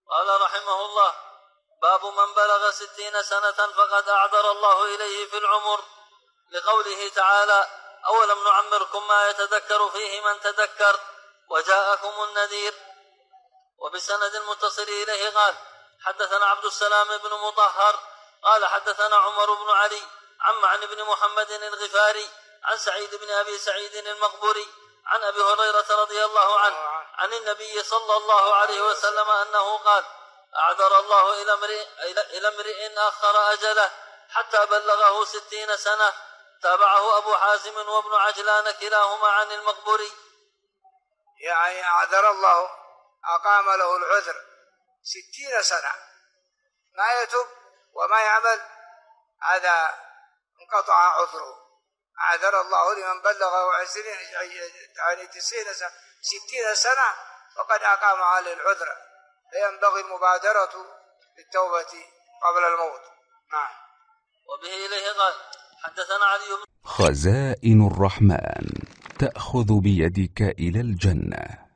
قال رحمه الله: باب من بلغ 60 سنة فقد أعذر الله إليه في العمر، لقوله تعالى: أولم نعمركم ما يتذكر فيه من تذكر وجاءكم النذير. وبسند المتصل إليه قال: حدثنا عبد السلام بن مطهر قال حدثنا عمر بن علي عن بن محمد الغفاري عن سعيد بن أبي سعيد المقبري عن أبي هريرة رضي الله عنه عن النبي صلى الله عليه وسلم أنه قال: أعذر الله إلى امرئ أخر أجله حتى بلغه 60 سنة. تابعه أبو حازم وابن عجلان كلاهما عن المقبري. يعني أعذر الله، أقام له العذر 60 سنة ما يتوب وما يعمل، هذا انقطع عذره. أعذر الله لمن بلغه 60 سنة فقد أقام عليه العذر، فينبغي المبادرة بالتوبة قبل الموت. نعم. وبه إليه قال: حدثنا علي بن خزائن الرحمن تأخذ بيدك إلى الجنة.